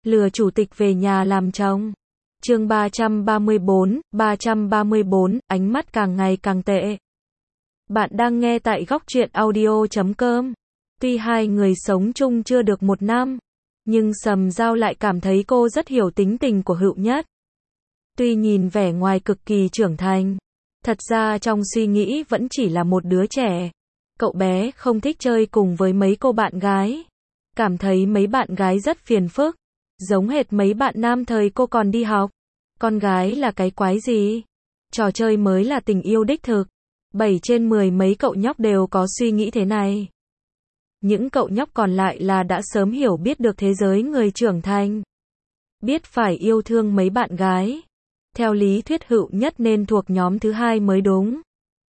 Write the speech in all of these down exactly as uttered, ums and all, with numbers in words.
Lừa chủ tịch về nhà làm chồng. Chương ba trăm ba mươi bốn, ba trăm ba mươi bốn, ánh mắt càng ngày càng tệ. Bạn đang nghe tại góc truyện audio chấm com. Tuy hai người sống chung chưa được một năm, nhưng Sầm Dao lại cảm thấy cô rất hiểu tính tình của Hựu Nhất. Tuy nhìn vẻ ngoài cực kỳ trưởng thành, thật ra trong suy nghĩ vẫn chỉ là một đứa trẻ. Cậu bé không thích chơi cùng với mấy cô bạn gái, cảm thấy mấy bạn gái rất phiền phức, giống hệt mấy bạn nam thời cô còn đi học. Con gái là cái quái gì? Trò chơi mới là tình yêu đích thực. Bảy trên mười mấy cậu nhóc đều có suy nghĩ thế này. Những cậu nhóc còn lại là đã sớm hiểu biết được thế giới người trưởng thành, biết phải yêu thương mấy bạn gái. Theo lý thuyết Hựu Nhất nên thuộc nhóm thứ hai mới đúng.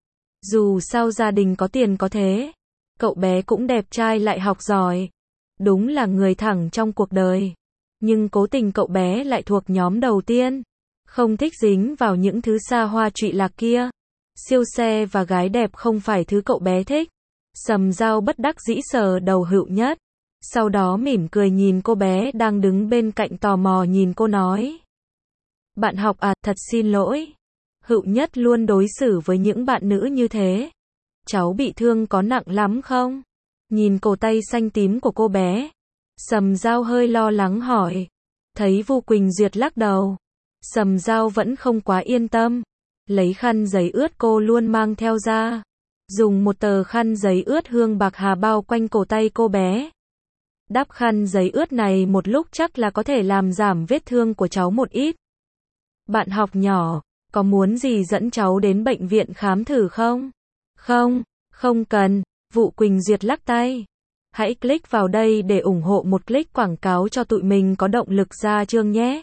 Dù sao gia đình có tiền có thế, cậu bé cũng đẹp trai lại học giỏi, đúng là người thẳng trong cuộc đời. Nhưng cố tình cậu bé lại thuộc nhóm đầu tiên, không thích dính vào những thứ xa hoa trụy lạc kia. Siêu xe và gái đẹp không phải thứ cậu bé thích. Sầm Dao bất đắc dĩ sờ đầu Hựu Nhất, sau đó mỉm cười nhìn cô bé đang đứng bên cạnh tò mò nhìn cô nói: Bạn học à, thật xin lỗi. Hựu Nhất luôn đối xử với những bạn nữ như thế. Cháu bị thương có nặng lắm không? Nhìn cổ tay xanh tím của cô bé, Sầm Dao hơi lo lắng hỏi. Thấy Vu Quỳnh Duyệt lắc đầu, Sầm Dao vẫn không quá yên tâm. Lấy khăn giấy ướt cô luôn mang theo ra, dùng một tờ khăn giấy ướt hương bạc hà bao quanh cổ tay cô bé. Đắp khăn giấy ướt này một lúc chắc là có thể làm giảm vết thương của cháu một ít. Bạn học nhỏ, có muốn gì dẫn cháu đến bệnh viện khám thử không? Không, không cần. Vu Quỳnh Duyệt lắc tay. Hãy click vào đây để ủng hộ một click quảng cáo cho tụi mình có động lực ra chương nhé.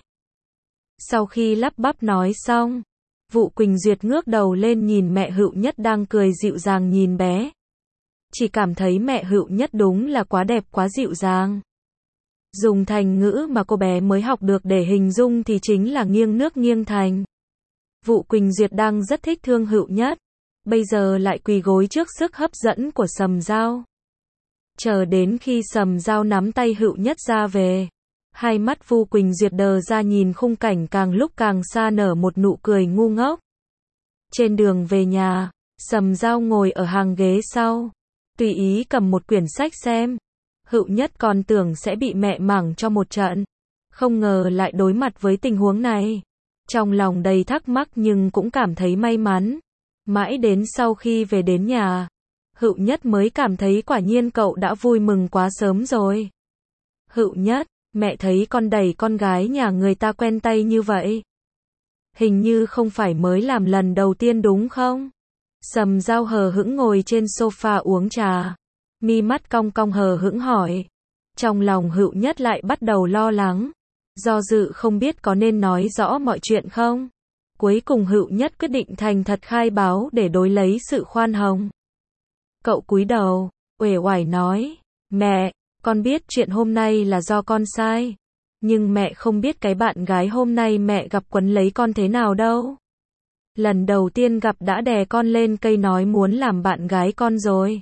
Sau khi lắp bắp nói xong, Vu Quỳnh Duyệt ngước đầu lên nhìn mẹ Hựu Nhất đang cười dịu dàng nhìn bé. Chỉ cảm thấy mẹ Hựu Nhất đúng là quá đẹp quá dịu dàng. Dùng thành ngữ mà cô bé mới học được để hình dung thì chính là nghiêng nước nghiêng thành. Vu Quỳnh Duyệt đang rất thích thương Hựu Nhất, bây giờ lại quỳ gối trước sức hấp dẫn của Sầm Dao. Chờ đến khi Sầm Dao nắm tay Hựu Nhất ra về, hai mắt Vu Quỳnh Duyệt đờ ra nhìn khung cảnh càng lúc càng xa nở một nụ cười ngu ngốc. Trên đường về nhà, Sầm Dao ngồi ở hàng ghế sau, tùy ý cầm một quyển sách xem. Hựu Nhất còn tưởng sẽ bị mẹ mắng cho một trận, không ngờ lại đối mặt với tình huống này. Trong lòng đầy thắc mắc nhưng cũng cảm thấy may mắn. Mãi đến sau khi về đến nhà, Hựu Nhất mới cảm thấy quả nhiên cậu đã vui mừng quá sớm rồi. Hựu Nhất, mẹ thấy con đẩy con gái nhà người ta quen tay như vậy. Hình như không phải mới làm lần đầu tiên đúng không? Sầm Dao hờ hững ngồi trên sofa uống trà, mi mắt cong cong hờ hững hỏi. Trong lòng Hựu Nhất lại bắt đầu lo lắng, do dự không biết có nên nói rõ mọi chuyện không. Cuối cùng Hựu Nhất quyết định thành thật khai báo để đối lấy sự khoan hồng. Cậu cúi đầu, uể oải nói: Mẹ, con biết chuyện hôm nay là do con sai, nhưng mẹ không biết cái bạn gái hôm nay mẹ gặp quấn lấy con thế nào đâu. Lần đầu tiên gặp đã đè con lên cây nói muốn làm bạn gái con rồi.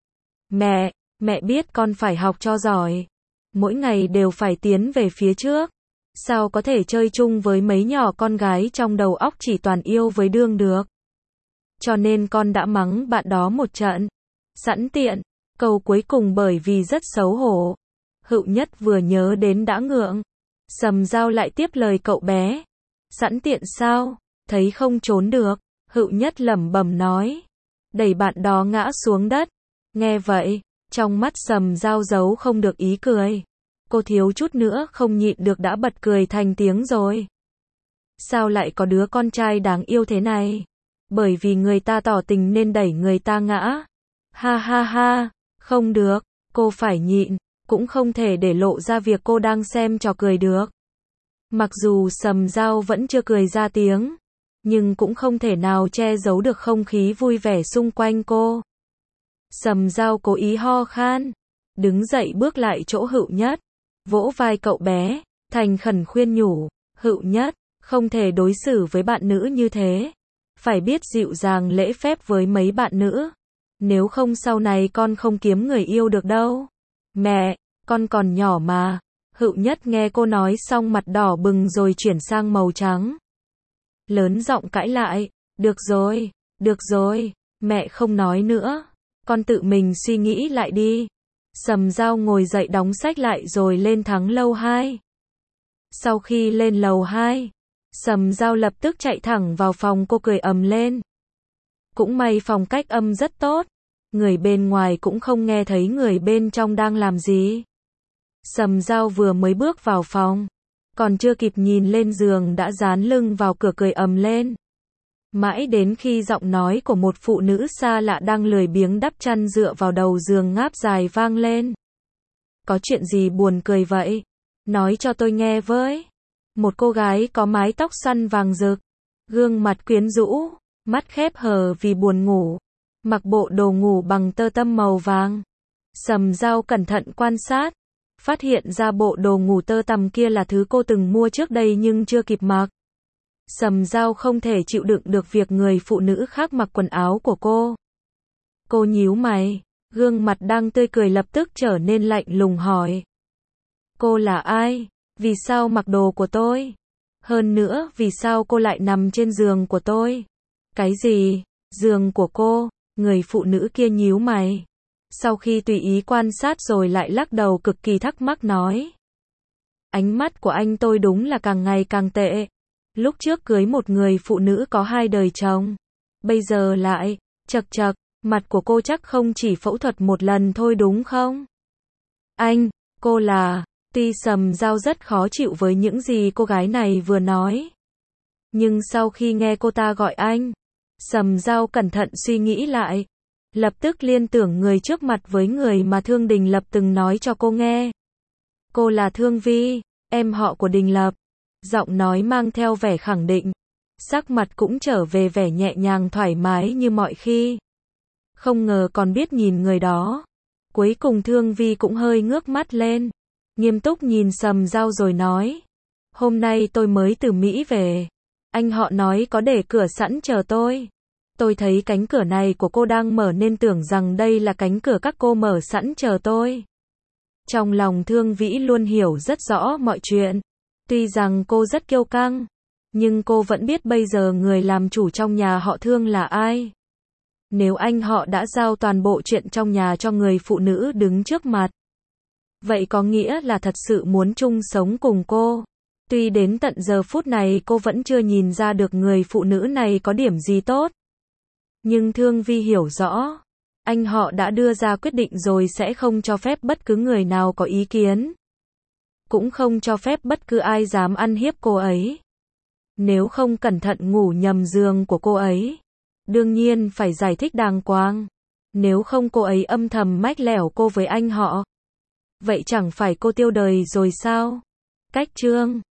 Mẹ, mẹ biết con phải học cho giỏi, mỗi ngày đều phải tiến về phía trước. Sao có thể chơi chung với mấy nhỏ con gái trong đầu óc chỉ toàn yêu với đương được. Cho nên con đã mắng bạn đó một trận. Sẵn tiện, câu cuối cùng bởi vì rất xấu hổ. Hựu Nhất vừa nhớ đến đã ngượng. Sầm Dao lại tiếp lời cậu bé. Sẵn tiện sao? Thấy không trốn được. Hựu Nhất lẩm bẩm nói. Đẩy bạn đó ngã xuống đất. Nghe vậy, trong mắt Sầm Dao giấu không được ý cười. Cô thiếu chút nữa không nhịn được đã bật cười thành tiếng rồi. Sao lại có đứa con trai đáng yêu thế này? Bởi vì người ta tỏ tình nên đẩy người ta ngã. Ha ha ha, không được, cô phải nhịn, cũng không thể để lộ ra việc cô đang xem trò cười được. Mặc dù Sầm Dao vẫn chưa cười ra tiếng, nhưng cũng không thể nào che giấu được không khí vui vẻ xung quanh cô. Sầm Dao cố ý ho khan, đứng dậy bước lại chỗ Hựu Nhất, vỗ vai cậu bé, thành khẩn khuyên nhủ. Hựu Nhất, không thể đối xử với bạn nữ như thế, phải biết dịu dàng lễ phép với mấy bạn nữ. Nếu không sau này con không kiếm người yêu được đâu. Mẹ, con còn nhỏ mà. Hựu Nhất nghe cô nói xong mặt đỏ bừng rồi chuyển sang màu trắng. Lớn giọng cãi lại, được rồi, được rồi, mẹ không nói nữa, con tự mình suy nghĩ lại đi. Sầm Dao ngồi dậy đóng sách lại rồi lên thẳng lầu hai. Sau khi lên lầu hai, Sầm Dao lập tức chạy thẳng vào phòng cô cười ầm lên. Cũng may phòng cách âm rất tốt, người bên ngoài cũng không nghe thấy người bên trong đang làm gì. Sầm Dao vừa mới bước vào phòng, còn chưa kịp nhìn lên giường đã dán lưng vào cửa cười ầm lên. Mãi đến khi giọng nói của một phụ nữ xa lạ đang lười biếng đắp chăn dựa vào đầu giường ngáp dài vang lên. Có chuyện gì buồn cười vậy? Nói cho tôi nghe với. Một cô gái có mái tóc xoăn vàng rực, gương mặt quyến rũ, mắt khép hờ vì buồn ngủ, mặc bộ đồ ngủ bằng tơ tằm màu vàng. Sầm Dao cẩn thận quan sát, phát hiện ra bộ đồ ngủ tơ tằm kia là thứ cô từng mua trước đây nhưng chưa kịp mặc. Sầm Dao không thể chịu đựng được việc người phụ nữ khác mặc quần áo của cô. Cô nhíu mày, gương mặt đang tươi cười lập tức trở nên lạnh lùng hỏi. Cô là ai? Vì sao mặc đồ của tôi? Hơn nữa, vì sao cô lại nằm trên giường của tôi? Cái gì? Giường của cô? Người phụ nữ kia nhíu mày. Sau khi tùy ý quan sát rồi lại lắc đầu cực kỳ thắc mắc nói. Ánh mắt của anh tôi đúng là càng ngày càng tệ. Lúc trước cưới một người phụ nữ có hai đời chồng. Bây giờ lại, chật chật, mặt của cô chắc không chỉ phẫu thuật một lần thôi đúng không? Anh, cô là... Tuy Sầm Dao rất khó chịu với những gì cô gái này vừa nói. Nhưng sau khi nghe cô ta gọi anh, Sầm Dao cẩn thận suy nghĩ lại. Lập tức liên tưởng người trước mặt với người mà Thương Đình Lập từng nói cho cô nghe. Cô là Thương Vi, em họ của Đình Lập. Giọng nói mang theo vẻ khẳng định. Sắc mặt cũng trở về vẻ nhẹ nhàng thoải mái như mọi khi. Không ngờ còn biết nhìn người đó. Cuối cùng Thương Vi cũng hơi ngước mắt lên. Nghiêm túc nhìn Sầm Dao rồi nói. Hôm nay tôi mới từ Mỹ về. Anh họ nói có để cửa sẵn chờ tôi. Tôi thấy cánh cửa này của cô đang mở nên tưởng rằng đây là cánh cửa các cô mở sẵn chờ tôi. Trong lòng Thương Vĩ luôn hiểu rất rõ mọi chuyện. Tuy rằng cô rất kiêu căng, nhưng cô vẫn biết bây giờ người làm chủ trong nhà họ Thương là ai. Nếu anh họ đã giao toàn bộ chuyện trong nhà cho người phụ nữ đứng trước mặt, vậy có nghĩa là thật sự muốn chung sống cùng cô. Tuy đến tận giờ phút này cô vẫn chưa nhìn ra được người phụ nữ này có điểm gì tốt. Nhưng Thương Vi hiểu rõ, anh họ đã đưa ra quyết định rồi sẽ không cho phép bất cứ người nào có ý kiến. Cũng không cho phép bất cứ ai dám ăn hiếp cô ấy. Nếu không cẩn thận ngủ nhầm giường của cô ấy, đương nhiên phải giải thích đàng hoàng. Nếu không cô ấy âm thầm mách lẻo cô với anh họ. Vậy chẳng phải cô tiêu đời rồi sao? Cách chương